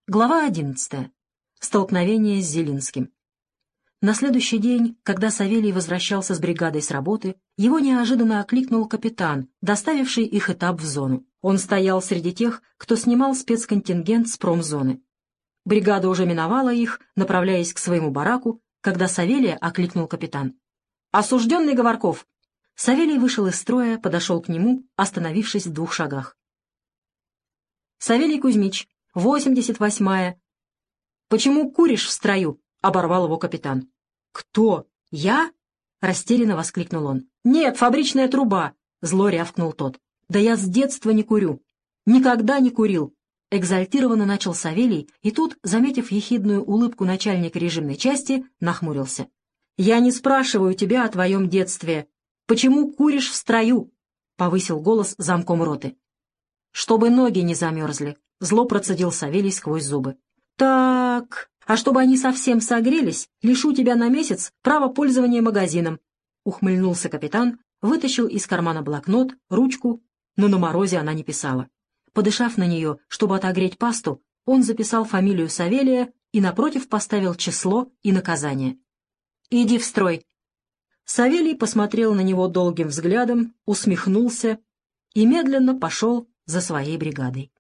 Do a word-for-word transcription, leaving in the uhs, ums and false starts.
Глава одиннадцатая. Столкновение с Зелинским. На следующий день, когда Савелий возвращался с бригадой с работы, его неожиданно окликнул капитан, доставивший их этап в зону. Он стоял среди тех, кто снимал спецконтингент с промзоны. Бригада уже миновала их, направляясь к своему бараку, когда Савелия окликнул капитан. «Осужденный Говорков!» Савелий вышел из строя, подошел к нему, остановившись в двух шагах. «Савелий Кузьмич, восемьдесят восьмая. Почему куришь в строю?» — оборвал его капитан. «Кто? Я?» — растерянно воскликнул он. «Нет, фабричная труба!» — зло рявкнул тот. «Да я с детства не курю. Никогда не курил!» Экзальтированно начал Савелий, и тут, заметив ехидную улыбку начальника режимной части, нахмурился. «Я не спрашиваю тебя о твоем детстве. Почему куришь в строю?» — повысил голос замком роты. «Чтобы ноги не замерзли», — зло процедил Савелий сквозь зубы. «Так, а чтобы они совсем согрелись, лишу тебя на месяц права пользования магазином», — ухмыльнулся капитан, вытащил из кармана блокнот, ручку, но на морозе она не писала. Подышав на нее, чтобы отогреть пасту, он записал фамилию Савелия и напротив поставил число и наказание. «Иди в строй». Савелий посмотрел на него долгим взглядом, усмехнулся и медленно пошел за своей бригадой.